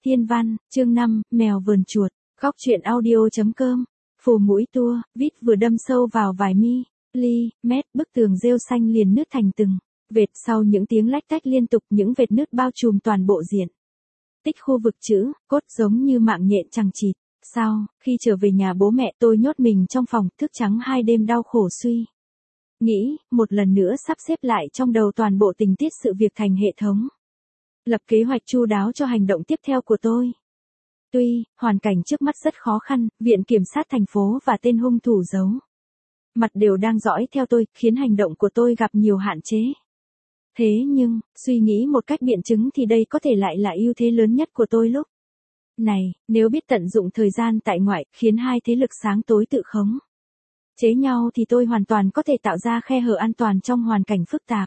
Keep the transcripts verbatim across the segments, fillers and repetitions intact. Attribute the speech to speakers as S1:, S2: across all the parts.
S1: Thiên văn, chương năm, mèo vườn chuột, góc truyện audio.com, phù mũi tua, vít vừa đâm sâu vào vài mi, li, mét, bức tường rêu xanh liền nứt thành từng vệt sau những tiếng lách tách liên tục những vệt nứt bao trùm toàn bộ diện. Tích khu vực chữ, cốt giống như mạng nhện chằng chịt. Sau, khi trở về nhà bố mẹ tôi nhốt mình trong phòng, thức trắng hai đêm đau khổ suy. Nghĩ, một lần nữa sắp xếp lại trong đầu toàn bộ tình tiết sự việc thành hệ thống. Lập kế hoạch chu đáo cho hành động tiếp theo của tôi. Tuy, hoàn cảnh trước mắt rất khó khăn, viện kiểm sát thành phố và tên hung thủ giấu mặt đều đang dõi theo tôi, khiến hành động của tôi gặp nhiều hạn chế. Thế nhưng, suy nghĩ một cách biện chứng thì đây có thể lại là ưu thế lớn nhất của tôi lúc này, nếu biết tận dụng thời gian tại ngoại, khiến hai thế lực sáng tối tự khống chế nhau thì tôi hoàn toàn có thể tạo ra khe hở an toàn trong hoàn cảnh phức tạp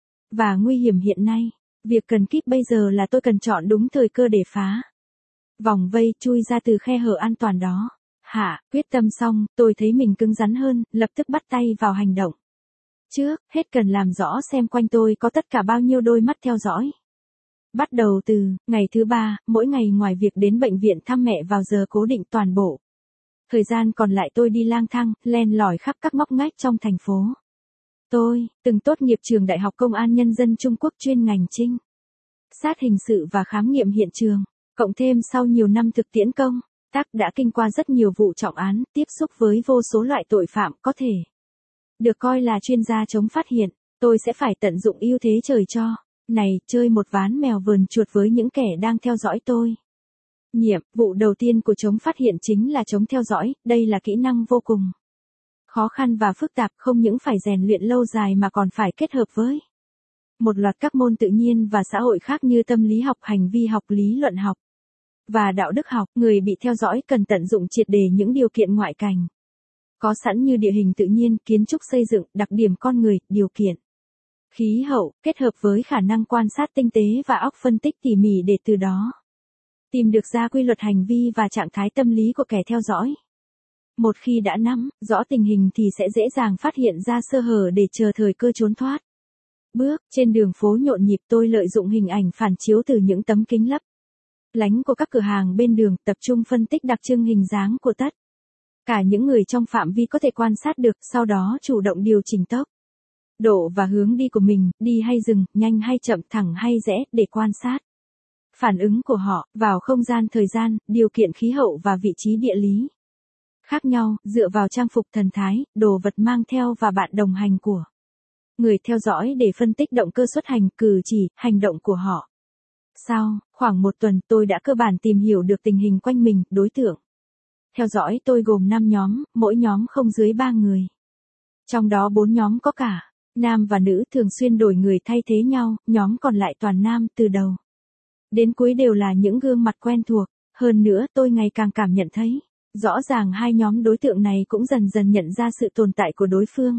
S1: và nguy hiểm hiện nay. Việc cần kíp bây giờ là tôi cần chọn đúng thời cơ để phá vòng vây, chui ra từ khe hở an toàn đó. Hạ, quyết tâm xong, tôi thấy mình cứng rắn hơn, lập tức bắt tay vào hành động. Trước hết cần làm rõ xem quanh tôi có tất cả bao nhiêu đôi mắt theo dõi. Bắt đầu từ ngày thứ ba, mỗi ngày ngoài việc đến bệnh viện thăm mẹ vào giờ cố định toàn bộ thời gian còn lại tôi đi lang thang, len lỏi khắp các ngóc ngách trong thành phố. Tôi từng tốt nghiệp trường Đại học Công an Nhân dân Trung Quốc chuyên ngành trinh sát hình sự và khám nghiệm hiện trường, cộng thêm sau nhiều năm thực tiễn công tác đã kinh qua rất nhiều vụ trọng án, tiếp xúc với vô số loại tội phạm có thể được coi là chuyên gia chống phát hiện. Tôi sẽ phải tận dụng ưu thế trời cho này, chơi một ván mèo vườn chuột với những kẻ đang theo dõi tôi. Nhiệm vụ đầu tiên của chống phát hiện chính là chống theo dõi, đây là kỹ năng vô cùng khó khăn và phức tạp, không những phải rèn luyện lâu dài mà còn phải kết hợp với một loạt các môn tự nhiên và xã hội khác như tâm lý học, hành vi học, lý luận học và đạo đức học. Người bị theo dõi cần tận dụng triệt để những điều kiện ngoại cảnh có sẵn như địa hình tự nhiên, kiến trúc xây dựng, đặc điểm con người, điều kiện khí hậu, kết hợp với khả năng quan sát tinh tế và óc phân tích tỉ mỉ để từ đó tìm được ra quy luật hành vi và trạng thái tâm lý của kẻ theo dõi. Một khi đã nắm rõ tình hình thì sẽ dễ dàng phát hiện ra sơ hở để chờ thời cơ trốn thoát. Bước trên đường phố nhộn nhịp, tôi lợi dụng hình ảnh phản chiếu từ những tấm kính lấp lánh của các cửa hàng bên đường, tập trung phân tích đặc trưng hình dáng của tất cả những người trong phạm vi có thể quan sát được, sau đó chủ động điều chỉnh tốc độ và hướng đi của mình, đi hay dừng, nhanh hay chậm, thẳng hay rẽ, để quan sát phản ứng của họ vào không gian thời gian, điều kiện khí hậu và vị trí địa lý khác nhau, dựa vào trang phục, thần thái, đồ vật mang theo và bạn đồng hành của người theo dõi để phân tích động cơ xuất hành, cử chỉ, hành động của họ. Sau khoảng một tuần, tôi đã cơ bản tìm hiểu được tình hình quanh mình. Đối tượng theo dõi tôi gồm năm nhóm, mỗi nhóm không dưới ba người. Trong đó bốn nhóm có cả nam và nữ, thường xuyên đổi người thay thế nhau, nhóm còn lại toàn nam, từ đầu đến cuối đều là những gương mặt quen thuộc. Hơn nữa, tôi ngày càng cảm nhận thấy rõ ràng hai nhóm đối tượng này cũng dần dần nhận ra sự tồn tại của đối phương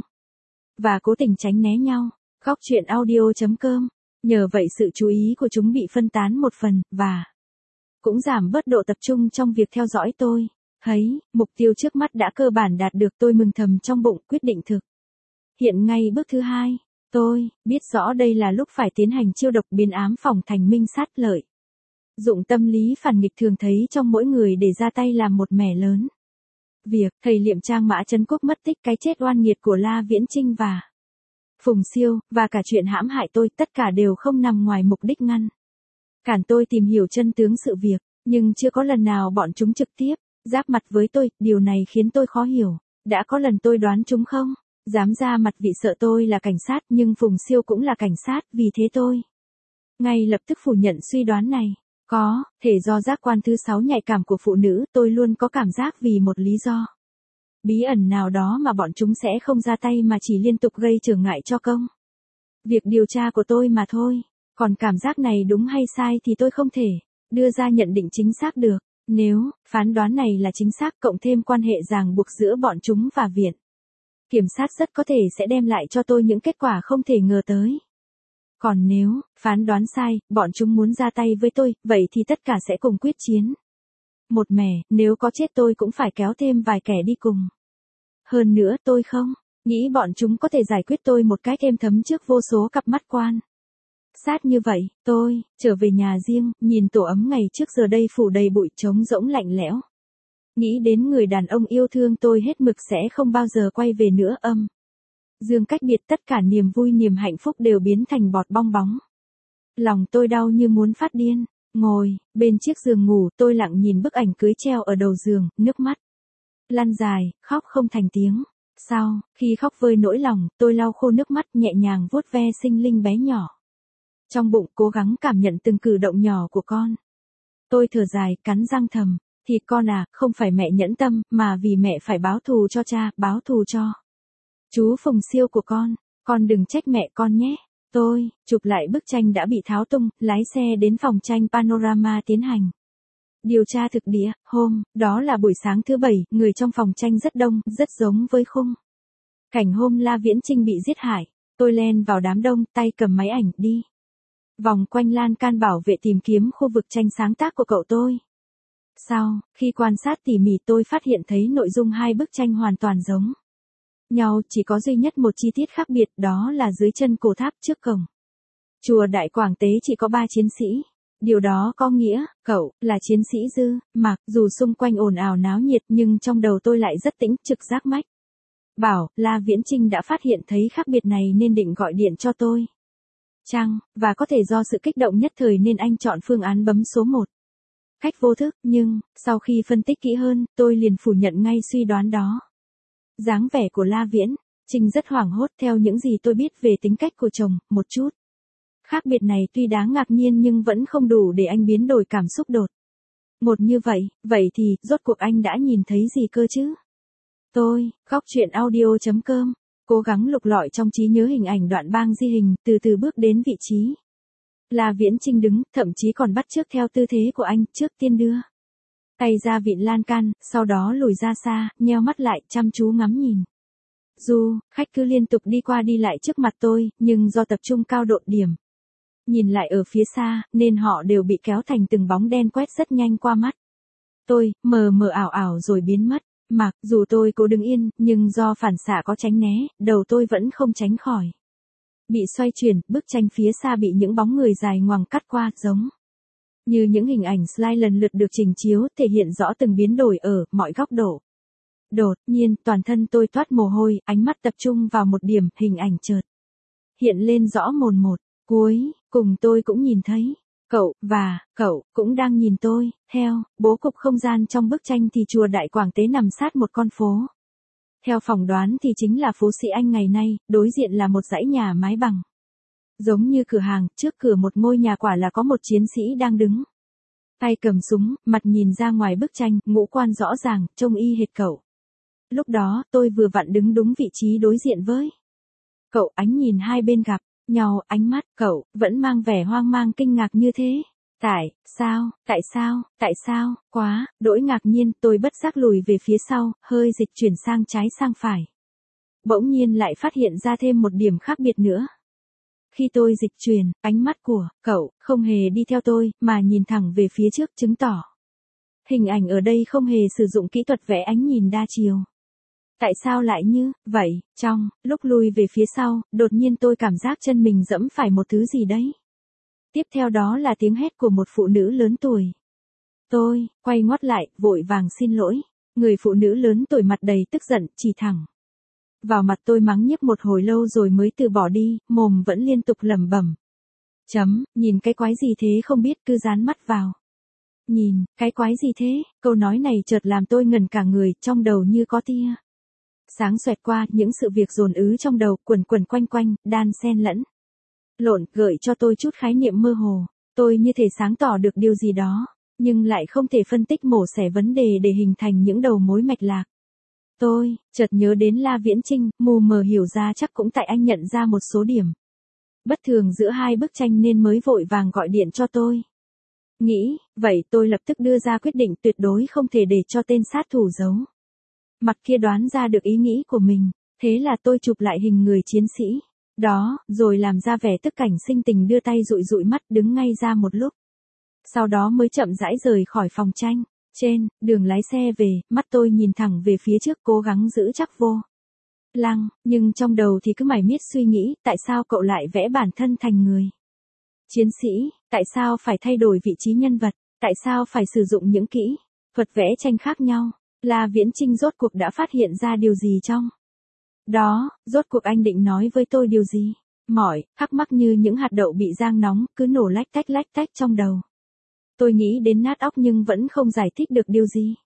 S1: và cố tình tránh né nhau. Góc truyện audio.com, nhờ vậy sự chú ý của chúng bị phân tán một phần, và cũng giảm bớt độ tập trung trong việc theo dõi tôi. Thấy, mục tiêu trước mắt đã cơ bản đạt được, tôi mừng thầm trong bụng, quyết định thực hiện ngay bước thứ hai. Tôi biết rõ đây là lúc phải tiến hành chiêu độc biến ám phòng thành minh sát lợi. Dụng tâm lý phản nghịch thường thấy trong mỗi người để ra tay làm một mẻ lớn. Việc thầy liệm trang Mã Trấn Quốc mất tích, cái chết oan nghiệt của La Viễn Chinh và Phùng Siêu, và cả chuyện hãm hại tôi, tất cả đều không nằm ngoài mục đích ngăn cản tôi tìm hiểu chân tướng sự việc, nhưng chưa có lần nào bọn chúng trực tiếp giáp mặt với tôi, điều này khiến tôi khó hiểu. Đã có lần tôi đoán chúng không dám ra mặt vì sợ tôi là cảnh sát, nhưng Phùng Siêu cũng là cảnh sát, vì thế tôi ngay lập tức phủ nhận suy đoán này. Có thể do giác quan thứ sáu nhạy cảm của phụ nữ, tôi luôn có cảm giác vì một lý do bí ẩn nào đó mà bọn chúng sẽ không ra tay mà chỉ liên tục gây trở ngại cho công việc điều tra của tôi mà thôi. Còn cảm giác này đúng hay sai thì tôi không thể đưa ra nhận định chính xác được. Nếu phán đoán này là chính xác, cộng thêm quan hệ ràng buộc giữa bọn chúng và viện kiểm sát, rất có thể sẽ đem lại cho tôi những kết quả không thể ngờ tới. Còn nếu phán đoán sai, bọn chúng muốn ra tay với tôi, vậy thì tất cả sẽ cùng quyết chiến một mẻ, nếu có chết tôi cũng phải kéo thêm vài kẻ đi cùng. Hơn nữa, tôi không nghĩ bọn chúng có thể giải quyết tôi một cách êm thấm trước vô số cặp mắt quan Sát như vậy, tôi, trở về nhà riêng, nhìn tổ ấm ngày trước giờ đây phủ đầy bụi trống rỗng lạnh lẽo. Nghĩ đến người đàn ông yêu thương tôi hết mực sẽ không bao giờ quay về nữa âm. Dương cách biệt, tất cả niềm vui niềm hạnh phúc đều biến thành bọt bong bóng. Lòng tôi đau như muốn phát điên. Ngồi, bên chiếc giường ngủ, tôi lặng nhìn bức ảnh cưới treo ở đầu giường, nước mắt lăn dài, khóc không thành tiếng. Sau, khi khóc vơi nỗi lòng, tôi lau khô nước mắt, nhẹ nhàng vuốt ve sinh linh bé nhỏ. Trong bụng cố gắng cảm nhận từng cử động nhỏ của con. Tôi thở dài, cắn răng thầm, thì con à, không phải mẹ nhẫn tâm, mà vì mẹ phải báo thù cho cha, báo thù cho chú Phùng Siêu của con. Con đừng trách mẹ con nhé. Tôi, chụp lại bức tranh đã bị tháo tung, lái xe đến phòng tranh Panorama tiến hành điều tra thực địa. Hôm, đó là buổi sáng thứ bảy, người trong phòng tranh rất đông, rất giống với khung cảnh hôm La Viễn Chinh bị giết hại. Tôi len vào đám đông, tay cầm máy ảnh, đi vòng quanh lan can bảo vệ tìm kiếm khu vực tranh sáng tác của cậu tôi. Sau, khi quan sát tỉ mỉ tôi phát hiện thấy nội dung hai bức tranh hoàn toàn giống nhau, chỉ có duy nhất một chi tiết khác biệt, đó là dưới chân cổ tháp trước cổng chùa Đại Quảng Tế chỉ có ba chiến sĩ. Điều đó có nghĩa, cậu, là chiến sĩ Dư, Mạc, dù xung quanh ồn ào náo nhiệt nhưng trong đầu tôi lại rất tĩnh, trực giác mách bảo, La Viễn Chinh đã phát hiện thấy khác biệt này nên định gọi điện cho tôi. Chăng, và có thể do sự kích động nhất thời nên anh chọn phương án bấm số một. Cách vô thức, nhưng, sau khi phân tích kỹ hơn, tôi liền phủ nhận ngay suy đoán đó. Dáng vẻ của La Viễn Chinh rất hoảng hốt theo những gì tôi biết về tính cách của chồng, một chút khác biệt này tuy đáng ngạc nhiên nhưng vẫn không đủ để anh biến đổi cảm xúc đột ngột như vậy. Vậy thì, rốt cuộc anh đã nhìn thấy gì cơ chứ? Tôi, góc truyện audio chấm com, cố gắng lục lọi trong trí nhớ hình ảnh đoạn bang di hình, từ từ bước đến vị trí La Viễn Chinh đứng, thậm chí còn bắt chước theo tư thế của anh, trước tiên đưa tay ra vịn lan can, sau đó lùi ra xa, nheo mắt lại, chăm chú ngắm nhìn. Du khách cứ liên tục đi qua đi lại trước mặt tôi, nhưng do tập trung cao độ điểm nhìn lại ở phía xa, nên họ đều bị kéo thành từng bóng đen quét rất nhanh qua mắt tôi, mờ mờ ảo ảo rồi biến mất. Mặc dù tôi cố đứng yên, nhưng do phản xạ có tránh né, đầu tôi vẫn không tránh khỏi bị xoay chuyển. Bức tranh phía xa bị những bóng người dài ngoằng cắt qua, giống như những hình ảnh slide lần lượt được trình chiếu, thể hiện rõ từng biến đổi ở mọi góc độ. Đột nhiên, toàn thân tôi toát mồ hôi, ánh mắt tập trung vào một điểm, hình ảnh chợt hiện lên rõ mồn một. Cuối cùng tôi cũng nhìn thấy cậu, và cậu cũng đang nhìn tôi. Theo bố cục không gian trong bức tranh thì chùa Đại Quảng Tế nằm sát một con phố. Theo phỏng đoán thì chính là phố Sĩ Anh ngày nay, đối diện là một dãy nhà mái bằng giống như cửa hàng, trước cửa một ngôi nhà quả là có một chiến sĩ đang đứng, tay cầm súng, mặt nhìn ra ngoài bức tranh, ngũ quan rõ ràng, trông y hệt cậu. Lúc đó, tôi vừa vặn đứng đúng vị trí đối diện với cậu, ánh nhìn hai bên gặp nhau, ánh mắt cậu vẫn mang vẻ hoang mang kinh ngạc như thế. Tại sao, tại sao, tại sao, quá, đỗi ngạc nhiên, tôi bất giác lùi về phía sau, hơi dịch chuyển sang trái sang phải. Bỗng nhiên lại phát hiện ra thêm một điểm khác biệt nữa. Khi tôi dịch chuyển, ánh mắt của cậu không hề đi theo tôi, mà nhìn thẳng về phía trước, chứng tỏ hình ảnh ở đây không hề sử dụng kỹ thuật vẽ ánh nhìn đa chiều. Tại sao lại như vậy? Trong lúc lùi về phía sau, đột nhiên tôi cảm giác chân mình dẫm phải một thứ gì đấy. Tiếp theo đó là tiếng hét của một phụ nữ lớn tuổi. Tôi quay ngoắt lại, vội vàng xin lỗi. Người phụ nữ lớn tuổi mặt đầy tức giận, chỉ thẳng vào mặt tôi mắng nhiếc một hồi lâu rồi mới từ bỏ đi, mồm vẫn liên tục lẩm bẩm. Chấm, nhìn cái quái gì thế không biết, cứ dán mắt vào. Nhìn, cái quái gì thế? Câu nói này chợt làm tôi ngẩn cả người, trong đầu như có tia sáng xoẹt qua, những sự việc dồn ứ trong đầu, quẩn quẩn quanh quanh, đan xen lẫn lộn, gợi cho tôi chút khái niệm mơ hồ. Tôi như thể sáng tỏ được điều gì đó, nhưng lại không thể phân tích mổ xẻ vấn đề để hình thành những đầu mối mạch lạc. Tôi chợt nhớ đến La Viễn Chinh, mù mờ hiểu ra chắc cũng tại anh nhận ra một số điểm bất thường giữa hai bức tranh nên mới vội vàng gọi điện cho tôi. Nghĩ, vậy tôi lập tức đưa ra quyết định tuyệt đối không thể để cho tên sát thủ giấu mặt kia đoán ra được ý nghĩ của mình. Thế là tôi chụp lại hình người chiến sĩ đó, rồi làm ra vẻ tức cảnh sinh tình, đưa tay dụi dụi mắt, đứng ngay ra một lúc. Sau đó mới chậm rãi rời khỏi phòng tranh. Trên đường lái xe về, mắt tôi nhìn thẳng về phía trước, cố gắng giữ chắc vô lăng, nhưng trong đầu thì cứ mải miết suy nghĩ, tại sao cậu lại vẽ bản thân thành người Chiến sĩ, tại sao phải thay đổi vị trí nhân vật? Tại sao phải sử dụng những kỹ thuật vẽ tranh khác nhau? La Viễn Chinh rốt cuộc đã phát hiện ra điều gì trong đó? Rốt cuộc anh định nói với tôi điều gì? Mỏi, thắc mắc như những hạt đậu bị rang nóng, cứ nổ lách tách lách tách trong đầu. Tôi nghĩ đến nát óc nhưng vẫn không giải thích được điều gì.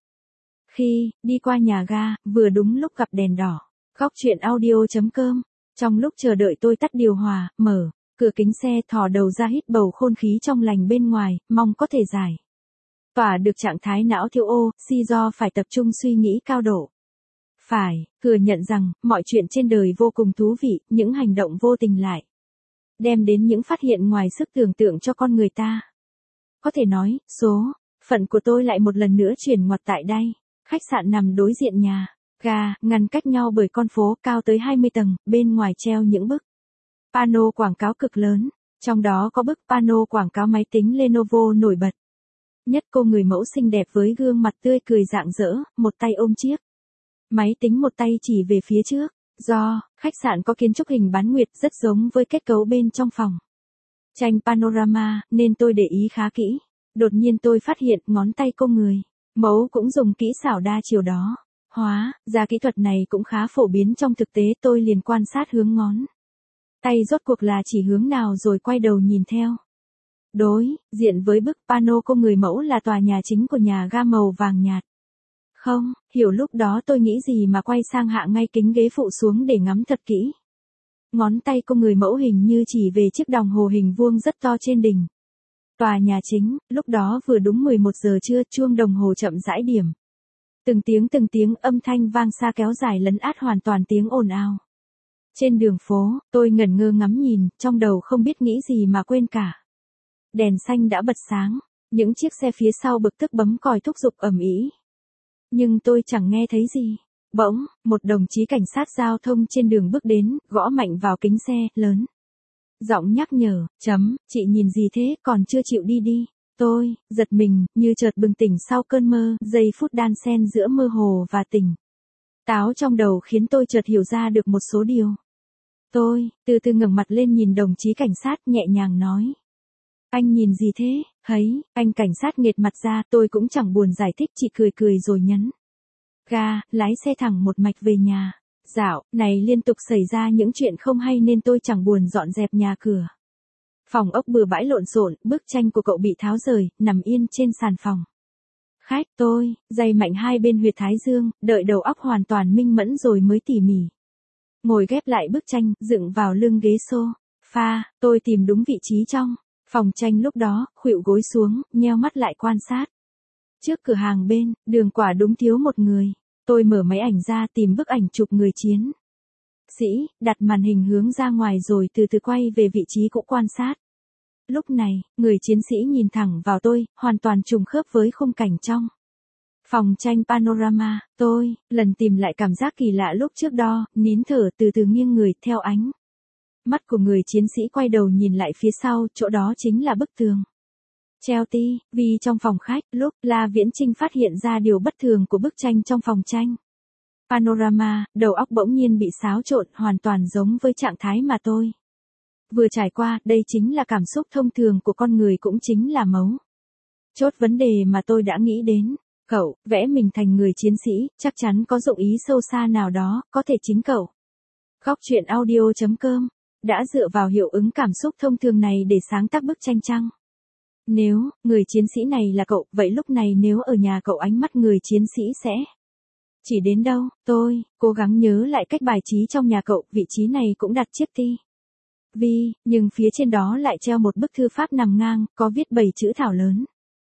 S1: Khi đi qua nhà ga, vừa đúng lúc gặp đèn đỏ. Góc truyện audio chấm com. Trong lúc chờ đợi tôi tắt điều hòa, mở cửa kính xe, thò đầu ra hít bầu không khí trong lành bên ngoài, mong có thể giải tỏa được trạng thái não thiếu oxy do phải tập trung suy nghĩ cao độ. Phải thừa nhận rằng, mọi chuyện trên đời vô cùng thú vị, những hành động vô tình lại đem đến những phát hiện ngoài sức tưởng tượng cho con người ta. Có thể nói, số phận của tôi lại một lần nữa chuyển ngoặt tại đây. Khách sạn nằm đối diện nhà ga, ngăn cách nhau bởi con phố cao tới hai mươi tầng, bên ngoài treo những bức pano quảng cáo cực lớn, trong đó có bức pano quảng cáo máy tính Lenovo nổi bật nhất. Cô người mẫu xinh đẹp với gương mặt tươi cười rạng rỡ, một tay ôm chiếc máy tính, một tay chỉ về phía trước. Do khách sạn có kiến trúc hình bán nguyệt rất giống với kết cấu bên trong phòng tranh panorama, nên tôi để ý khá kỹ. Đột nhiên tôi phát hiện ngón tay cô người mẫu cũng dùng kỹ xảo đa chiều đó. Hóa ra kỹ thuật này cũng khá phổ biến trong thực tế. Tôi liền quan sát hướng ngón tay rốt cuộc là chỉ hướng nào rồi quay đầu nhìn theo. Đối diện với bức pano cô người mẫu là tòa nhà chính của nhà ga màu vàng nhạt. Không hiểu lúc đó tôi nghĩ gì mà quay sang hạ ngay kính ghế phụ xuống để ngắm thật kỹ. Ngón tay cô người mẫu hình như chỉ về chiếc đồng hồ hình vuông rất to trên đỉnh tòa nhà chính. Lúc đó vừa đúng mười một giờ trưa, chuông đồng hồ chậm rãi điểm. Từng tiếng từng tiếng âm thanh vang xa kéo dài lấn át hoàn toàn tiếng ồn ào. Trên đường phố, tôi ngẩn ngơ ngắm nhìn, trong đầu không biết nghĩ gì mà quên cả. Đèn xanh đã bật sáng, những chiếc xe phía sau bực tức bấm còi thúc giục ầm ĩ. Nhưng tôi chẳng nghe thấy gì. Bỗng, một đồng chí cảnh sát giao thông trên đường bước đến, gõ mạnh vào kính xe, lớn giọng nhắc nhở, chấm, chị nhìn gì thế, còn chưa chịu đi đi. Tôi giật mình, như chợt bừng tỉnh sau cơn mơ, giây phút đan xen giữa mơ hồ và tỉnh táo trong đầu khiến tôi chợt hiểu ra được một số điều. Tôi từ từ ngẩng mặt lên nhìn đồng chí cảnh sát, nhẹ nhàng nói: Anh nhìn gì thế? Thấy anh cảnh sát nghệt mặt ra, tôi cũng chẳng buồn giải thích, chỉ cười cười rồi nhấn ga, lái xe thẳng một mạch về nhà. Dạo này liên tục xảy ra những chuyện không hay nên tôi chẳng buồn dọn dẹp nhà cửa. Phòng ốc bừa bãi lộn xộn, bức tranh của cậu bị tháo rời, nằm yên trên sàn phòng khách. Tôi day mạnh hai bên huyệt thái dương, đợi đầu óc hoàn toàn minh mẫn rồi mới tỉ mỉ ngồi ghép lại bức tranh, dựng vào lưng ghế sofa. Tôi tìm đúng vị trí trong phòng tranh lúc đó, khuỵu gối xuống, nheo mắt lại quan sát. Trước cửa hàng bên đường quả đúng thiếu một người. Tôi mở máy ảnh ra tìm bức ảnh chụp người chiến sĩ, đặt màn hình hướng ra ngoài rồi từ từ quay về vị trí cũ quan sát. Lúc này, người chiến sĩ nhìn thẳng vào tôi, hoàn toàn trùng khớp với khung cảnh trong phòng tranh panorama. Tôi lần tìm lại cảm giác kỳ lạ lúc trước đó, nín thở từ từ nghiêng người theo ánh mắt của người chiến sĩ, quay đầu nhìn lại phía sau, chỗ đó chính là bức tường treo ti vi trong phòng khách. Lúc La Viễn Chinh phát hiện ra điều bất thường của bức tranh trong phòng tranh panorama, đầu óc bỗng nhiên bị xáo trộn, hoàn toàn giống với trạng thái mà tôi vừa trải qua. Đây chính là cảm xúc thông thường của con người, cũng chính là mấu chốt vấn đề mà tôi đã nghĩ đến. Cậu vẽ mình thành người chiến sĩ, chắc chắn có dụng ý sâu xa nào đó, có thể chính cậu. Góc truyện audio chấm com đã dựa vào hiệu ứng cảm xúc thông thường này để sáng tác bức tranh chăng? Nếu người chiến sĩ này là cậu, vậy lúc này nếu ở nhà cậu, ánh mắt người chiến sĩ sẽ chỉ đến đâu? Tôi cố gắng nhớ lại cách bài trí trong nhà cậu, vị trí này cũng đặt chiếc ti vi, nhưng phía trên đó lại treo một bức thư pháp nằm ngang, có viết bảy chữ thảo lớn.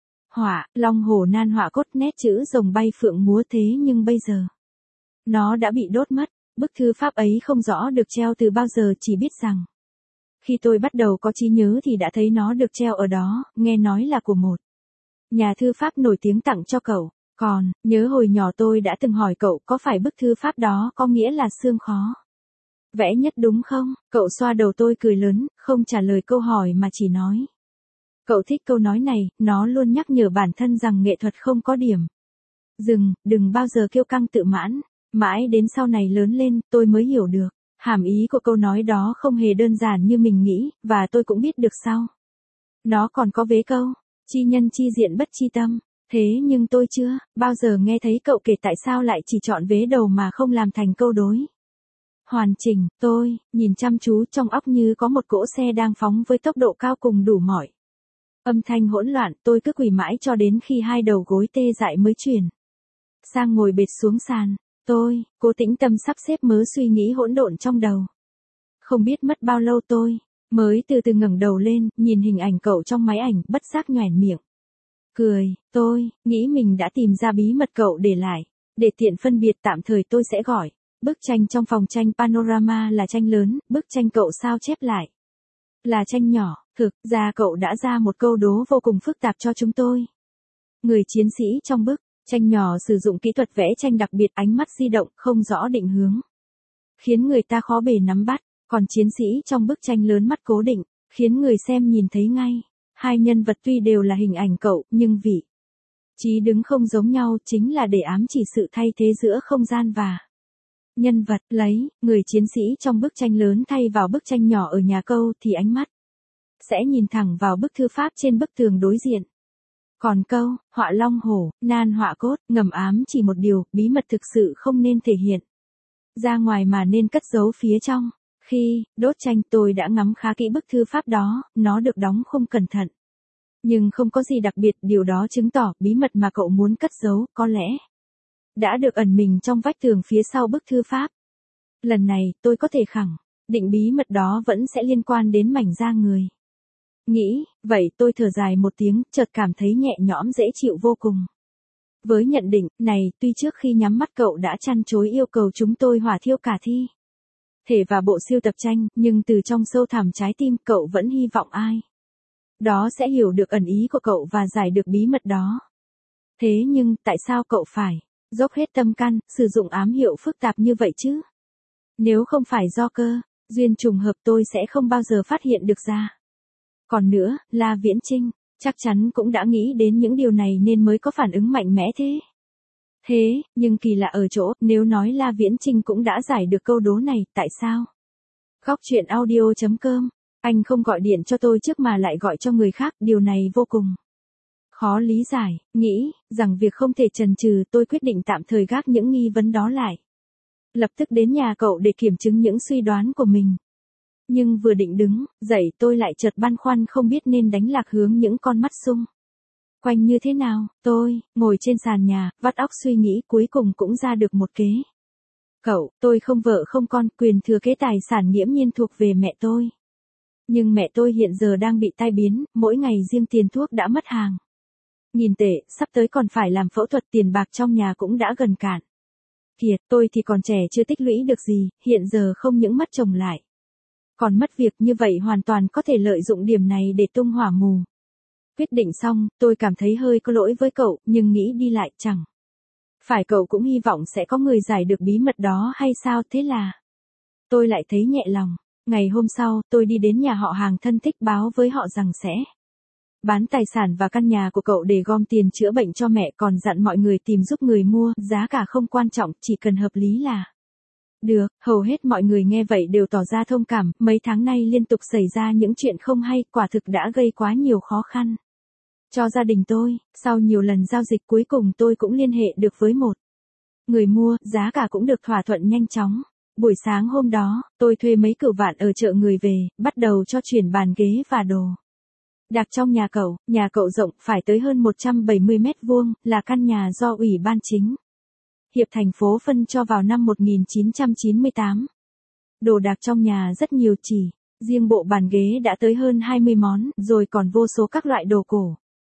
S1: Họa, long hổ nan họa cốt, nét chữ rồng bay phượng múa. Thế nhưng bây giờ, nó đã bị đốt mất. Bức thư pháp ấy không rõ được treo từ bao giờ, chỉ biết rằng khi tôi bắt đầu có trí nhớ thì đã thấy nó được treo ở đó, nghe nói là của một nhà thư pháp nổi tiếng tặng cho cậu. Còn, nhớ hồi nhỏ tôi đã từng hỏi cậu có phải bức thư pháp đó có nghĩa là xương khó vẽ nhất đúng không? Cậu xoa đầu tôi cười lớn, không trả lời câu hỏi mà chỉ nói. Cậu thích câu nói này, nó luôn nhắc nhở bản thân rằng nghệ thuật không có điểm dừng, đừng bao giờ kiêu căng tự mãn. Mãi đến sau này lớn lên, tôi mới hiểu được hàm ý của câu nói đó không hề đơn giản như mình nghĩ, và tôi cũng biết được sau Nó còn có vế câu, chi nhân chi diện bất chi tâm. Thế nhưng tôi chưa bao giờ nghe thấy cậu kể tại sao lại chỉ chọn vế đầu mà không làm thành câu đối hoàn chỉnh. Tôi nhìn chăm chú, trong óc như có một cỗ xe đang phóng với tốc độ cao cùng đủ mọi âm thanh hỗn loạn. Tôi cứ quỳ mãi cho đến khi hai đầu gối tê dại mới chuyển sang ngồi bệt xuống sàn. Tôi cố tĩnh tâm sắp xếp mớ suy nghĩ hỗn độn trong đầu. Không biết mất bao lâu tôi mới từ từ ngẩng đầu lên, nhìn hình ảnh cậu trong máy ảnh, bất giác nhoẻn miệng cười. Tôi nghĩ mình đã tìm ra bí mật cậu để lại. Để tiện phân biệt tạm thời tôi sẽ gọi bức tranh trong phòng tranh panorama là tranh lớn, bức tranh cậu sao chép lại là tranh nhỏ. Thực ra cậu đã ra một câu đố vô cùng phức tạp cho chúng tôi. Người chiến sĩ trong bức tranh nhỏ sử dụng kỹ thuật vẽ tranh đặc biệt, ánh mắt di động, không rõ định hướng, khiến người ta khó bề nắm bắt. Còn chiến sĩ trong bức tranh lớn mắt cố định, khiến người xem nhìn thấy ngay. Hai nhân vật tuy đều là hình ảnh cậu, nhưng vị trí đứng không giống nhau, chính là để ám chỉ sự thay thế giữa không gian và nhân vật. Lấy người chiến sĩ trong bức tranh lớn thay vào bức tranh nhỏ ở nhà câu thì ánh mắt sẽ nhìn thẳng vào bức thư pháp trên bức tường đối diện. Còn câu họa long hổ, nan họa cốt ngầm ám chỉ một điều, bí mật thực sự không nên thể hiện ra ngoài mà nên cất giấu phía trong. Khi đốt tranh tôi đã ngắm khá kỹ bức thư pháp đó, nó được đóng không cẩn thận. Nhưng không có gì đặc biệt, điều đó chứng tỏ bí mật mà cậu muốn cất giấu có lẽ đã được ẩn mình trong vách tường phía sau bức thư pháp. Lần này tôi có thể khẳng định bí mật đó vẫn sẽ liên quan đến mảnh da người. Nghĩ vậy tôi thở dài một tiếng, chợt cảm thấy nhẹ nhõm dễ chịu vô cùng. Với nhận định này, tuy trước khi nhắm mắt cậu đã chăn chối yêu cầu chúng tôi hỏa thiêu cả thi thể và bộ sưu tập tranh, nhưng từ trong sâu thẳm trái tim cậu vẫn hy vọng ai đó sẽ hiểu được ẩn ý của cậu và giải được bí mật đó. Thế nhưng, tại sao cậu phải dốc hết tâm can, sử dụng ám hiệu phức tạp như vậy chứ? Nếu không phải do cơ duyên trùng hợp, tôi sẽ không bao giờ phát hiện được ra. Còn nữa, La Viễn Chinh chắc chắn cũng đã nghĩ đến những điều này nên mới có phản ứng mạnh mẽ thế. Thế, nhưng kỳ lạ ở chỗ, nếu nói La Viễn Chinh cũng đã giải được câu đố này, tại sao? Góc chuyện audio chấm com, anh không gọi điện cho tôi trước mà lại gọi cho người khác, điều này vô cùng khó lý giải. Nghĩ rằng việc không thể chần chừ, tôi quyết định tạm thời gác những nghi vấn đó lại. Lập tức đến nhà cậu để kiểm chứng những suy đoán của mình. Nhưng vừa định đứng dậy, tôi lại chợt băn khoăn không biết nên đánh lạc hướng những con mắt xung quanh như thế nào. Tôi ngồi trên sàn nhà, vắt óc suy nghĩ, cuối cùng cũng ra được một kế. Cậu, tôi không vợ không con, quyền thừa kế tài sản nghiễm nhiên thuộc về mẹ tôi. Nhưng mẹ tôi hiện giờ đang bị tai biến, mỗi ngày riêng tiền thuốc đã mất hàng nghìn tệ, sắp tới còn phải làm phẫu thuật, tiền bạc trong nhà cũng đã gần cạn kiệt. Tôi thì còn trẻ chưa tích lũy được gì, hiện giờ không những mất chồng lại còn mất việc, như vậy hoàn toàn có thể lợi dụng điểm này để tung hỏa mù. Quyết định xong, tôi cảm thấy hơi có lỗi với cậu, nhưng nghĩ đi lại chẳng phải cậu cũng hy vọng sẽ có người giải được bí mật đó hay sao, thế là tôi lại thấy nhẹ lòng. Ngày hôm sau, tôi đi đến nhà họ hàng thân thích báo với họ rằng sẽ bán tài sản và căn nhà của cậu để gom tiền chữa bệnh cho mẹ, còn dặn mọi người tìm giúp người mua, giá cả không quan trọng, chỉ cần hợp lý là được. Hầu hết mọi người nghe vậy đều tỏ ra thông cảm, mấy tháng nay liên tục xảy ra những chuyện không hay, quả thực đã gây quá nhiều khó khăn cho gia đình tôi. Sau nhiều lần giao dịch, cuối cùng tôi cũng liên hệ được với một người mua, giá cả cũng được thỏa thuận nhanh chóng. Buổi sáng hôm đó, tôi thuê mấy cửu vạn ở chợ người về, bắt đầu cho chuyển bàn ghế và đồ đạc trong nhà cậu. Nhà cậu rộng phải tới hơn một trăm bảy mươi mét vuông, là căn nhà do Ủy ban Chính hiệp thành phố phân cho vào năm một nghìn chín trăm chín mươi tám. Đồ đạc trong nhà rất nhiều, chỉ riêng bộ bàn ghế đã tới hơn hai mươi món, rồi còn vô số các loại đồ cổ,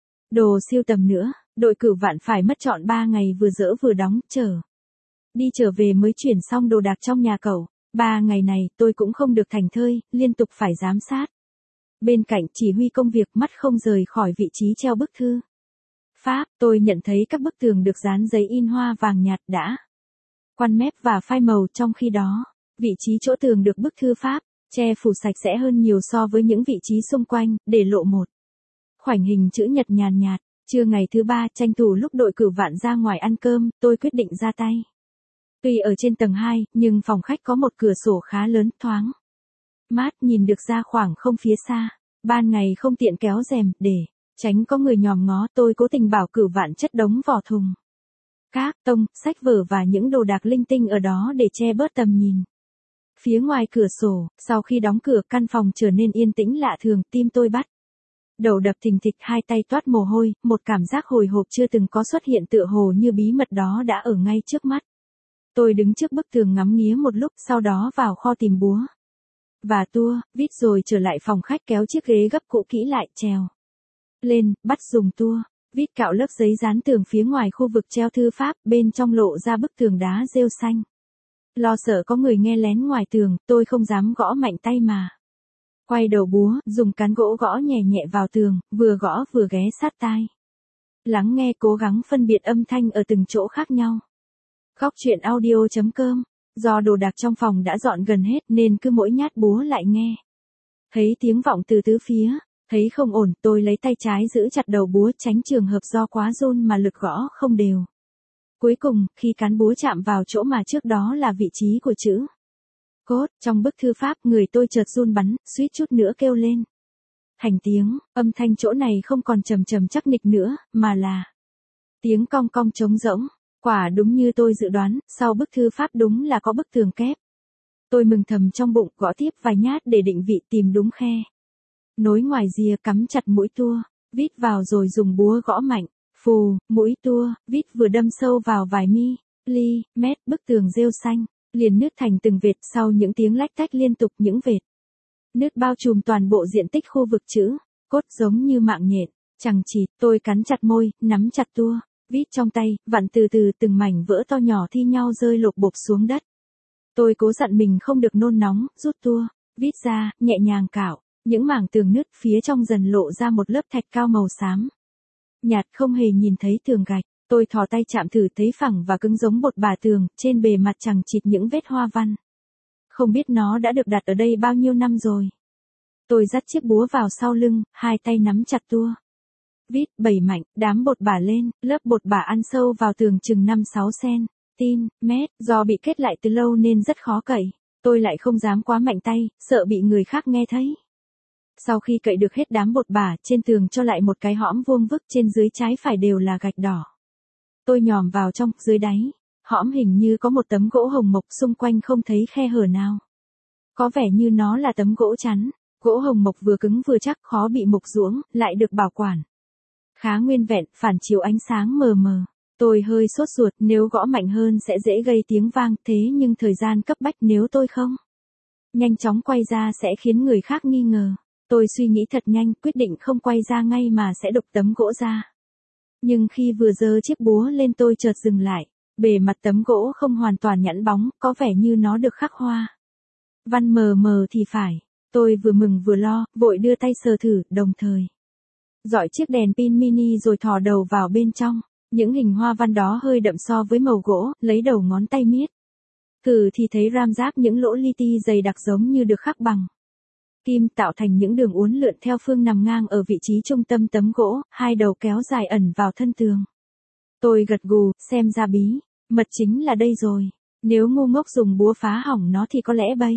S1: đồ sưu tầm nữa. Đội cửu vạn phải mất trọn ba ngày vừa dỡ vừa đóng, trở đi trở về mới chuyển xong đồ đạc trong nhà cậu. Ba ngày này tôi cũng không được thảnh thơi, liên tục phải giám sát. Bên cạnh chỉ huy công việc, mắt không rời khỏi vị trí treo bức thư pháp. Tôi nhận thấy các bức tường được dán giấy in hoa vàng nhạt đã quăn mép và phai màu, trong khi đó, vị trí chỗ tường được bức thư pháp che phủ sạch sẽ hơn nhiều so với những vị trí xung quanh, để lộ một khoảnh hình chữ nhật nhàn nhạt. Trưa ngày thứ ba, tranh thủ lúc đội cửu vạn ra ngoài ăn cơm, tôi quyết định ra tay. Tuy ở trên tầng hai, nhưng phòng khách có một cửa sổ khá lớn, thoáng mát, nhìn được ra khoảng không phía xa. Ban ngày không tiện kéo rèm, để tránh có người nhòm ngó, tôi cố tình bảo cửu vạn chất đống vỏ thùng các, tông, sách vở và những đồ đạc linh tinh ở đó để che bớt tầm nhìn. Phía ngoài cửa sổ, sau khi đóng cửa, căn phòng trở nên yên tĩnh lạ thường, tim tôi bắt đầu đập thình thịch, hai tay toát mồ hôi, một cảm giác hồi hộp chưa từng có xuất hiện, tựa hồ như bí mật đó đã ở ngay trước mắt. Tôi đứng trước bức tường ngắm nghía một lúc, sau đó vào kho tìm búa và tua, vít, rồi trở lại phòng khách kéo chiếc ghế gấp cũ kỹ lại, trèo lên, bắt dùng tua, vít cạo lớp giấy dán tường phía ngoài khu vực treo thư pháp, bên trong lộ ra bức tường đá rêu xanh. Lo sợ có người nghe lén ngoài tường, tôi không dám gõ mạnh tay mà quay đầu búa, dùng cán gỗ gõ nhẹ nhẹ vào tường, vừa gõ vừa ghé sát tai lắng nghe, cố gắng phân biệt âm thanh ở từng chỗ khác nhau. Góc truyện audio chấm com. Do đồ đạc trong phòng đã dọn gần hết nên cứ mỗi nhát búa lại nghe thấy tiếng vọng từ tứ phía. Thấy không ổn, tôi lấy tay trái giữ chặt đầu búa, tránh trường hợp do quá run mà lực gõ không đều. Cuối cùng, khi cán búa chạm vào chỗ mà trước đó là vị trí của chữ cốt trong bức thư pháp, người tôi chợt run bắn, suýt chút nữa kêu lên thành tiếng. Âm thanh chỗ này không còn trầm trầm chắc nịch nữa, mà là tiếng cong cong trống rỗng. Quả đúng như tôi dự đoán, sau bức thư pháp đúng là có bức tường kép. Tôi mừng thầm trong bụng, gõ tiếp vài nhát để định vị, tìm đúng khe nối ngoài rìa, cắm chặt mũi tua, vít vào rồi dùng búa gõ mạnh. Phù, mũi tua, vít vừa đâm sâu vào vài mi, li, mét, bức tường rêu xanh liền nứt thành từng vệt. Sau những tiếng lách tách liên tục, những vệt nứt bao trùm toàn bộ diện tích khu vực chữ cốt, giống như mạng nhện chằng chịt. Tôi cắn chặt môi, nắm chặt tua, vít trong tay, vặn từ từ, từng mảnh vỡ to nhỏ thi nhau rơi lộp bộp xuống đất. Tôi cố dặn mình không được nôn nóng, rút tua, vít ra, nhẹ nhàng cạo những mảng tường nứt, phía trong dần lộ ra một lớp thạch cao màu xám nhạt, không hề nhìn thấy tường gạch. Tôi thò tay chạm thử, thấy phẳng và cứng giống bột bả tường, trên bề mặt chằng chịt những vết hoa văn. Không biết nó đã được đặt ở đây bao nhiêu năm rồi. Tôi dắt chiếc búa vào sau lưng, hai tay nắm chặt tua, vít, bẩy mạnh, đám bột bả lên, lớp bột bả ăn sâu vào tường chừng năm sáu xăng-ti-mét, do bị kết lại từ lâu nên rất khó cậy. Tôi lại không dám quá mạnh tay, sợ bị người khác nghe thấy. Sau khi cậy được hết đám bột bả, trên tường cho lại một cái hõm vuông vức, trên dưới trái phải đều là gạch đỏ. Tôi nhòm vào trong, dưới đáy hõm hình như có một tấm gỗ hồng mộc, xung quanh không thấy khe hở nào. Có vẻ như nó là tấm gỗ chắn. Gỗ hồng mộc vừa cứng vừa chắc, khó bị mục ruỗng, lại được bảo quản khá nguyên vẹn, phản chiếu ánh sáng mờ mờ. Tôi hơi sốt ruột, nếu gõ mạnh hơn sẽ dễ gây tiếng vang, thế nhưng thời gian cấp bách, nếu tôi không nhanh chóng quay ra sẽ khiến người khác nghi ngờ. Tôi suy nghĩ thật nhanh, quyết định không quay ra ngay mà sẽ đục tấm gỗ ra. Nhưng khi vừa giơ chiếc búa lên tôi chợt dừng lại. Bề mặt tấm gỗ không hoàn toàn nhẵn bóng, có vẻ như nó được khắc hoa văn mờ mờ thì phải. Tôi vừa mừng vừa lo, vội đưa tay sờ thử, đồng thời dọi chiếc đèn pin mini rồi thò đầu vào bên trong. Những hình hoa văn đó hơi đậm so với màu gỗ, lấy đầu ngón tay miết thử thì thấy ram ráp những lỗ li ti dày đặc giống như được khắc bằng kim, tạo thành những đường uốn lượn theo phương nằm ngang ở vị trí trung tâm tấm gỗ, hai đầu kéo dài ẩn vào thân tường. Tôi gật gù, xem ra bí mật chính là đây rồi. Nếu ngu ngốc dùng búa phá hỏng nó thì có lẽ bây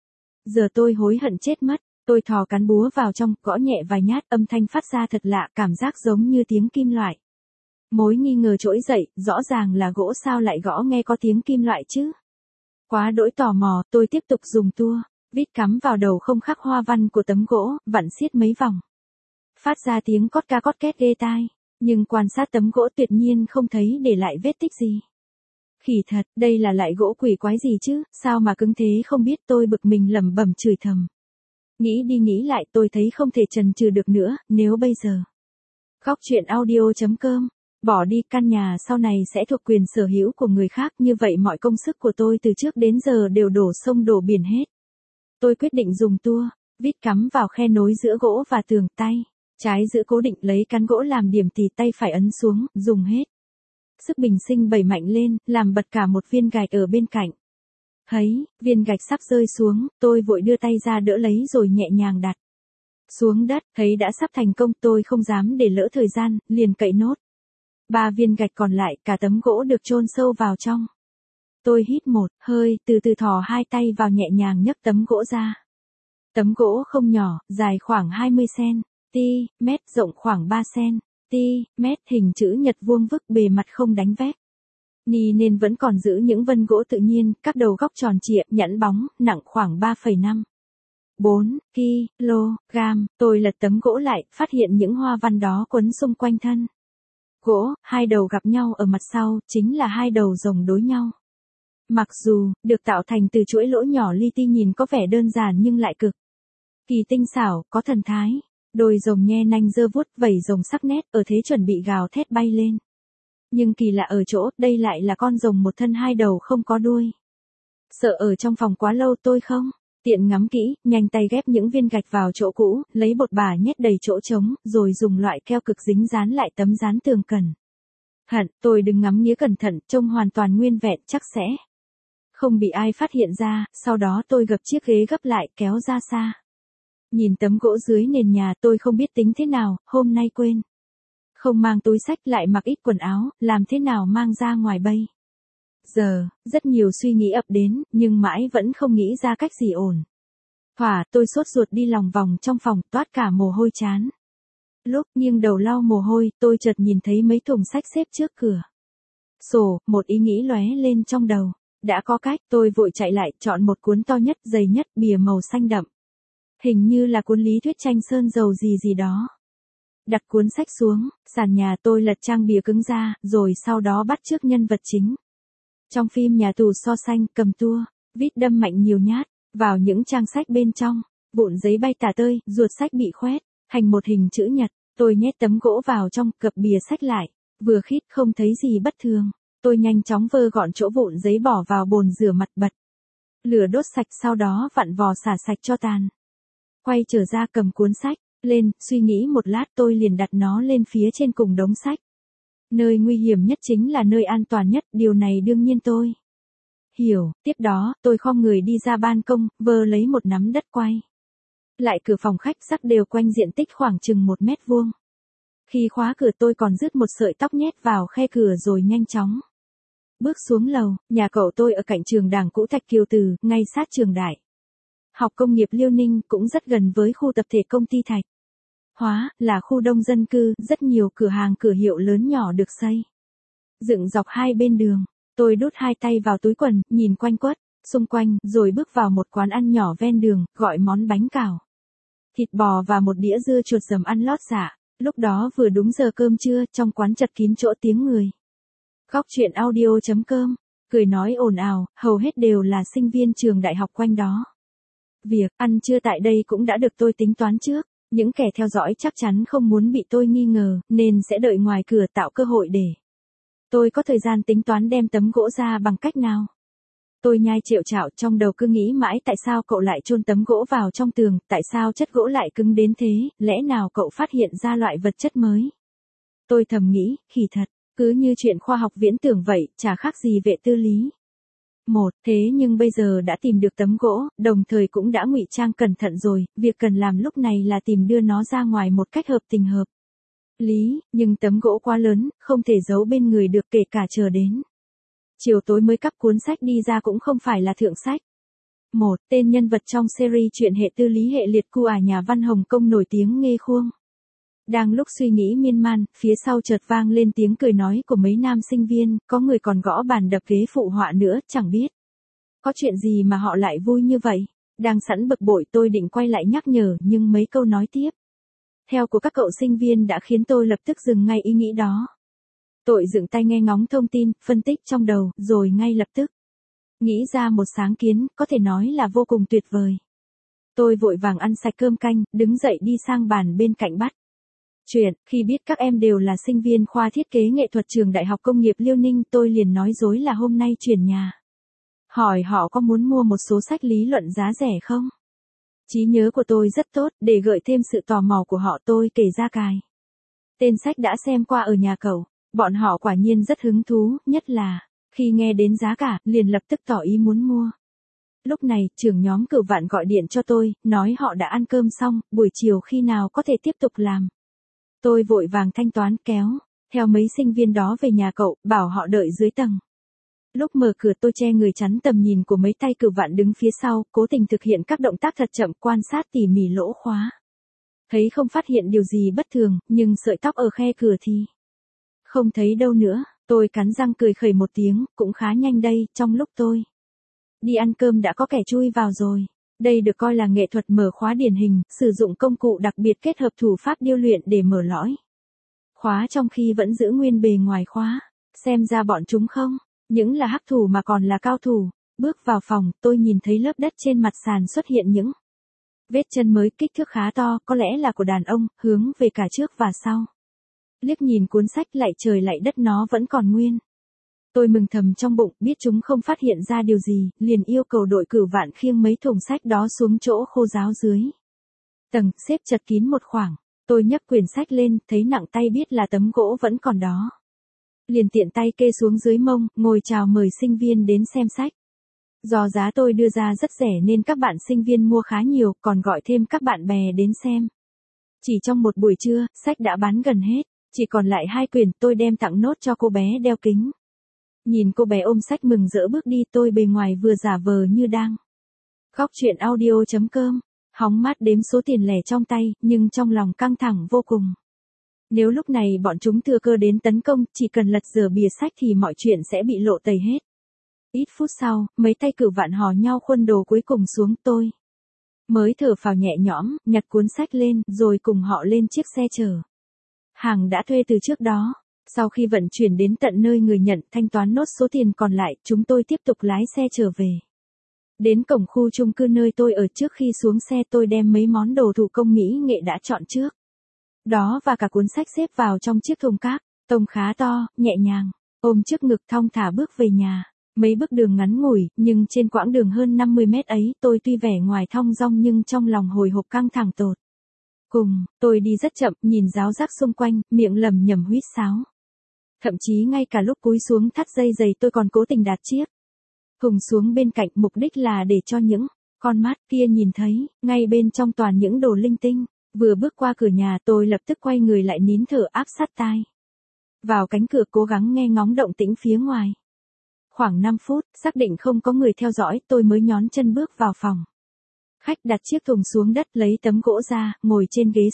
S1: giờ tôi hối hận chết mất. Tôi thò cán búa vào trong, gõ nhẹ vài nhát, âm thanh phát ra thật lạ, cảm giác giống như tiếng kim loại. Mối nghi ngờ trỗi dậy, rõ ràng là gỗ, sao lại gõ nghe có tiếng kim loại chứ? Quá đỗi tò mò, tôi tiếp tục dùng tua, vít cắm vào đầu không khắc hoa văn của tấm gỗ, vặn xiết mấy vòng. Phát ra tiếng cót ca cót két ghê tai, nhưng quan sát tấm gỗ tuyệt nhiên không thấy để lại vết tích gì. Khỉ thật, đây là loại gỗ quỷ quái gì chứ, sao mà cứng thế không biết, tôi bực mình lẩm bẩm chửi thầm. Nghĩ đi nghĩ lại, tôi thấy không thể chần chừ được nữa, nếu bây giờ Góc truyện audio chấm com bỏ đi, căn nhà sau này sẽ thuộc quyền sở hữu của người khác, như vậy mọi công sức của tôi từ trước đến giờ đều đổ sông đổ biển hết. Tôi quyết định dùng tua, vít cắm vào khe nối giữa gỗ và tường, tay trái giữ cố định, lấy cán gỗ làm điểm tì, tay phải ấn xuống, dùng hết sức bình sinh bẩy mạnh lên, làm bật cả một viên gạch ở bên cạnh. Thấy viên gạch sắp rơi xuống, tôi vội đưa tay ra đỡ lấy rồi nhẹ nhàng đặt xuống đất. Thấy đã sắp thành công, tôi không dám để lỡ thời gian, liền cậy nốt ba viên gạch còn lại, cả tấm gỗ được chôn sâu vào trong. Tôi hít một hơi, từ từ thò hai tay vào, nhẹ nhàng nhấc tấm gỗ ra. Tấm gỗ không nhỏ, dài khoảng hai mươi xăng-ti-mét, rộng khoảng ba xăng-ti-mét, hình chữ nhật vuông vức, bề mặt không đánh vét. Ni nên vẫn còn giữ những vân gỗ tự nhiên, các đầu góc tròn trịa, nhẵn bóng, nặng khoảng ba phẩy năm bốn ki lô gam. Tôi lật tấm gỗ lại, phát hiện những hoa văn đó quấn xung quanh thân gỗ, hai đầu gặp nhau ở mặt sau, chính là hai đầu rồng đối nhau. Mặc dù, được tạo thành từ chuỗi lỗ nhỏ li ti nhìn có vẻ đơn giản nhưng lại cực kỳ tinh xảo, có thần thái. Đôi rồng nhe nanh giơ vuốt, vẩy rồng sắc nét, ở thế chuẩn bị gào thét bay lên. Nhưng kỳ lạ ở chỗ, đây lại là con rồng một thân hai đầu không có đuôi. Sợ ở trong phòng quá lâu tôi không tiện ngắm kỹ, nhanh tay ghép những viên gạch vào chỗ cũ, lấy bột bả nhét đầy chỗ trống, rồi dùng loại keo cực dính dán lại tấm dán tường cẩn thận. Tôi đừng ngắm nghía cẩn thận, trông hoàn toàn nguyên vẹn, chắc sẽ không bị ai phát hiện ra. Sau đó tôi gập chiếc ghế gấp lại, kéo ra xa. Nhìn tấm gỗ dưới nền nhà, tôi không biết tính thế nào, hôm nay quên không mang túi xách, lại mặc ít quần áo, làm thế nào mang ra ngoài bây giờ. Rất nhiều suy nghĩ ập đến, nhưng mãi vẫn không nghĩ ra cách gì ổn thỏa. Tôi sốt ruột đi lòng vòng trong phòng, toát cả mồ hôi chán. Lúc nghiêng đầu lau mồ hôi, tôi chợt nhìn thấy mấy thùng sách xếp trước cửa sổ, một ý nghĩ lóe lên trong đầu. Đã có cách. Tôi vội chạy lại, chọn một cuốn to nhất, dày nhất, bìa màu xanh đậm. Hình như là cuốn lý thuyết tranh sơn dầu gì gì đó. Đặt cuốn sách xuống, sàn nhà, tôi lật trang bìa cứng ra, rồi sau đó bắt chước nhân vật chính trong phim Nhà tù so xanh, cầm tua, vít đâm mạnh nhiều nhát vào những trang sách bên trong. Vụn giấy bay tả tơi, ruột sách bị khoét thành một hình chữ nhật. Tôi nhét tấm gỗ vào trong, cập bìa sách lại. Vừa khít không thấy gì bất thường, tôi nhanh chóng vơ gọn chỗ vụn giấy bỏ vào bồn rửa mặt, bật lửa đốt sạch, sau đó vặn vò xả sạch cho tàn. Quay trở ra, cầm cuốn sách lên, suy nghĩ một lát, tôi liền đặt nó lên phía trên cùng đống sách. Nơi nguy hiểm nhất chính là nơi an toàn nhất, điều này đương nhiên tôi hiểu. Tiếp đó, tôi khom người đi ra ban công, vơ lấy một nắm đất, quay lại cửa phòng khách, rắc đều quanh diện tích khoảng chừng một mét vuông. Khi khóa cửa, tôi còn rứt một sợi tóc nhét vào khe cửa rồi nhanh chóng bước xuống lầu. Nhà cậu tôi ở cạnh trường Đảng cũ Thạch Kiều Từ, ngay sát trường Đại học Công nghiệp Liêu Ninh, cũng rất gần với khu tập thể công ty Thạch Hóa, là khu đông dân cư, rất nhiều cửa hàng cửa hiệu lớn nhỏ được xây dựng dọc hai bên đường. Tôi đút hai tay vào túi quần, nhìn quanh quất xung quanh, rồi bước vào một quán ăn nhỏ ven đường, gọi món bánh cào thịt bò và một đĩa dưa chuột dầm ăn lót dạ. Lúc đó vừa đúng giờ cơm trưa, trong quán chật kín chỗ tiếng người. Góc chuyện audio chấm com, cười nói ồn ào, hầu hết đều là sinh viên trường đại học quanh đó. Việc ăn trưa tại đây cũng đã được tôi tính toán trước. Những kẻ theo dõi chắc chắn không muốn bị tôi nghi ngờ, nên sẽ đợi ngoài cửa, tạo cơ hội để tôi có thời gian tính toán đem tấm gỗ ra bằng cách nào. Tôi nhai trệu trạo, trong đầu cứ nghĩ mãi tại sao cậu lại chôn tấm gỗ vào trong tường, tại sao chất gỗ lại cứng đến thế, lẽ nào cậu phát hiện ra loại vật chất mới. Tôi thầm nghĩ, khỉ thật, cứ như chuyện khoa học viễn tưởng vậy, chả khác gì vệ tư lý. Một, thế nhưng bây giờ đã tìm được tấm gỗ, đồng thời cũng đã ngụy trang cẩn thận rồi, việc cần làm lúc này là tìm đưa nó ra ngoài một cách hợp tình hợp lý, nhưng tấm gỗ quá lớn, không thể giấu bên người được, kể cả chờ đến chiều tối mới cắp cuốn sách đi ra cũng không phải là thượng sách. Một, tên nhân vật trong series truyện hệ tư lý hệ liệt cu à nhà văn Hồng Kông nổi tiếng Nghê Khuông. Đang lúc suy nghĩ miên man, phía sau chợt vang lên tiếng cười nói của mấy nam sinh viên, có người còn gõ bàn đập ghế phụ họa nữa, chẳng biết có chuyện gì mà họ lại vui như vậy. Đang sẵn bực bội, tôi định quay lại nhắc nhở, nhưng mấy câu nói tiếp theo của các cậu sinh viên đã khiến tôi lập tức dừng ngay ý nghĩ đó. Tôi dựng tay nghe ngóng thông tin, phân tích trong đầu, rồi ngay lập tức nghĩ ra một sáng kiến, có thể nói là vô cùng tuyệt vời. Tôi vội vàng ăn sạch cơm canh, đứng dậy đi sang bàn bên cạnh bắt chuyện. Khi biết các em đều là sinh viên khoa thiết kế nghệ thuật trường Đại học Công nghiệp Liêu Ninh, tôi liền nói dối là hôm nay chuyển nhà. Hỏi họ có muốn mua một số sách lý luận giá rẻ không? Trí nhớ của tôi rất tốt, để gợi thêm sự tò mò của họ, tôi kể ra cài tên sách đã xem qua ở nhà cậu. Bọn họ quả nhiên rất hứng thú, nhất là khi nghe đến giá cả, liền lập tức tỏ ý muốn mua. Lúc này, trưởng nhóm Cửu Vạn gọi điện cho tôi, nói họ đã ăn cơm xong, buổi chiều khi nào có thể tiếp tục làm. Tôi vội vàng thanh toán, kéo theo mấy sinh viên đó về nhà cậu, bảo họ đợi dưới tầng Lúc mở cửa tôi che người chắn tầm nhìn của mấy tay cửu vạn đứng phía sau, cố tình thực hiện các động tác thật chậm quan sát tỉ mỉ lỗ khóa. Thấy không phát hiện điều gì bất thường, nhưng sợi tóc ở khe cửa thì không thấy đâu nữa. Tôi cắn răng cười khẩy một tiếng, cũng khá nhanh đây, trong lúc tôi đi ăn cơm đã có kẻ chui vào rồi. Đây được coi là nghệ thuật mở khóa điển hình, sử dụng công cụ đặc biệt kết hợp thủ pháp điêu luyện để mở lõi khóa trong khi vẫn giữ nguyên bề ngoài khóa. Xem ra bọn chúng không những là hắc thủ mà còn là cao thủ. Bước vào phòng, tôi nhìn thấy lớp đất trên mặt sàn xuất hiện những vết chân mới kích thước khá to, có lẽ là của đàn ông, hướng về cả trước và sau. Liếc nhìn cuốn sách lại trời lại đất nó vẫn còn nguyên. Tôi mừng thầm trong bụng, biết chúng không phát hiện ra điều gì, liền yêu cầu đội cửu vạn khiêng mấy thùng sách đó xuống chỗ khô ráo dưới tầng, xếp chật kín một khoảng. Tôi nhấc quyển sách lên, thấy nặng tay biết là tấm gỗ vẫn còn đó. Liền tiện tay kê xuống dưới mông, ngồi chào mời sinh viên đến xem sách. Do giá tôi đưa ra rất rẻ nên các bạn sinh viên mua khá nhiều, còn gọi thêm các bạn bè đến xem. Chỉ trong một buổi trưa, sách đã bán gần hết. Chỉ còn lại hai quyển, tôi đem tặng nốt cho cô bé đeo kính. Nhìn cô bé ôm sách mừng rỡ bước đi, tôi bề ngoài vừa giả vờ như đang khóc. Chuyện audio chấm com, hóng mát đếm số tiền lẻ trong tay, nhưng trong lòng căng thẳng vô cùng. Nếu lúc này bọn chúng thừa cơ đến tấn công, chỉ cần lật dở bìa sách thì mọi chuyện sẽ bị lộ tẩy hết. Ít phút sau, mấy tay cửu vạn hò nhau khuân đồ cuối cùng xuống, tôi mới thở phào nhẹ nhõm, nhặt cuốn sách lên, rồi cùng họ lên chiếc xe chở hàng đã thuê từ trước đó. Sau khi vận chuyển đến tận nơi người nhận, thanh toán nốt số tiền còn lại, chúng tôi tiếp tục lái xe trở về. Đến cổng khu chung cư nơi tôi ở, trước khi xuống xe tôi đem mấy món đồ thủ công mỹ nghệ đã chọn trước đó và cả cuốn sách xếp vào trong chiếc thùng cát tông khá to, nhẹ nhàng, ôm trước ngực thong thả bước về nhà. Mấy bước đường ngắn ngủi, nhưng trên quãng đường hơn năm mươi mét ấy, tôi tuy vẻ ngoài thong dong nhưng trong lòng hồi hộp căng thẳng tột cùng. Tôi đi rất chậm, nhìn ráo rác xung quanh, miệng lẩm nhẩm huýt sáo. Thậm chí ngay cả lúc cúi xuống thắt dây giày tôi còn cố tình đặt chiếc thùng xuống bên cạnh, mục đích là để cho những con mắt kia nhìn thấy, ngay bên trong toàn những đồ linh tinh. Vừa bước qua cửa nhà tôi lập tức quay người lại, nín thở áp sát tai vào cánh cửa, cố gắng nghe ngóng động tĩnh phía ngoài. Khoảng năm phút, xác định không có người theo dõi, tôi mới nhón chân bước vào phòng khách, đặt chiếc thùng xuống đất, lấy tấm gỗ ra, ngồi trên ghế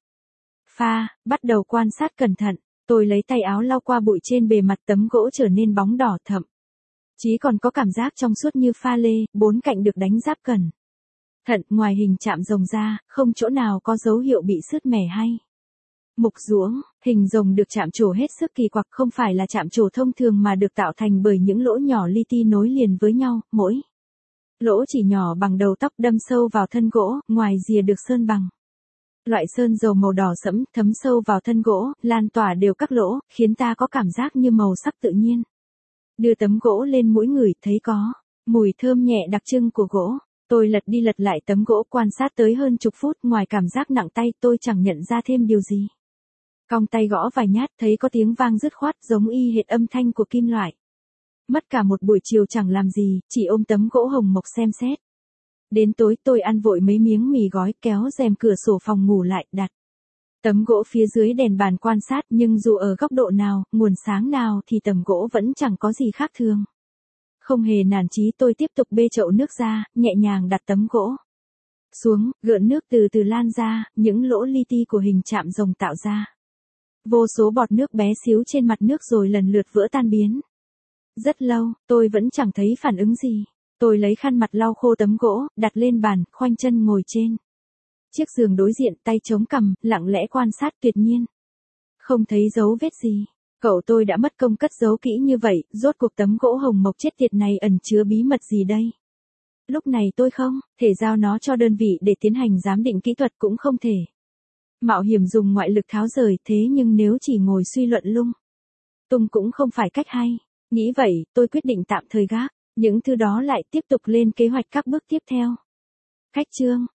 S1: sofa, bắt đầu quan sát cẩn thận. Tôi lấy tay áo lau qua bụi trên bề mặt, tấm gỗ trở nên bóng đỏ thậm chí còn có cảm giác trong suốt như pha lê, bốn cạnh được đánh giáp cẩn thận. Ngoài hình chạm rồng ra, không chỗ nào có dấu hiệu bị sứt mẻ hay mục ruỗng. Hình rồng được chạm trổ hết sức kỳ quặc, không phải là chạm trổ thông thường mà được tạo thành bởi những lỗ nhỏ li ti nối liền với nhau, mỗi lỗ chỉ nhỏ bằng đầu tóc, đâm sâu vào thân gỗ, ngoài rìa được sơn bằng loại sơn dầu màu đỏ sẫm, thấm sâu vào thân gỗ, lan tỏa đều các lỗ, khiến ta có cảm giác như màu sắc tự nhiên. Đưa tấm gỗ lên mũi ngửi, thấy có mùi thơm nhẹ đặc trưng của gỗ. Tôi lật đi lật lại tấm gỗ, quan sát tới hơn chục phút, ngoài cảm giác nặng tay, tôi chẳng nhận ra thêm điều gì. Cong tay gõ vài nhát, thấy có tiếng vang dứt khoát, giống y hệt âm thanh của kim loại. Mất cả một buổi chiều chẳng làm gì, chỉ ôm tấm gỗ hồng mộc xem xét. Đến tối tôi ăn vội mấy miếng mì gói, kéo rèm cửa sổ phòng ngủ lại, đặt tấm gỗ phía dưới đèn bàn quan sát, nhưng dù ở góc độ nào, nguồn sáng nào thì tấm gỗ vẫn chẳng có gì khác thường. Không hề nản chí, tôi tiếp tục bê chậu nước ra, nhẹ nhàng đặt tấm gỗ xuống, gợn nước từ từ lan ra, những lỗ li ti của hình chạm rồng tạo ra vô số bọt nước bé xíu trên mặt nước rồi lần lượt vỡ tan biến. Rất lâu, tôi vẫn chẳng thấy phản ứng gì. Tôi lấy khăn mặt lau khô tấm gỗ, đặt lên bàn, khoanh chân ngồi trên chiếc giường đối diện, tay chống cằm, lặng lẽ quan sát. Tuyệt nhiên không thấy dấu vết gì. Cậu tôi đã mất công cất giấu kỹ như vậy, rốt cuộc tấm gỗ hồng mộc chết tiệt này ẩn chứa bí mật gì đây? Lúc này tôi không thể giao nó cho đơn vị để tiến hành giám định kỹ thuật, cũng không thể mạo hiểm dùng ngoại lực tháo rời, thế nhưng nếu chỉ ngồi suy luận lung tung cũng không phải cách hay. Nghĩ vậy, tôi quyết định tạm thời gác những thứ đó lại, tiếp tục lên kế hoạch các bước tiếp theo. Khách trương,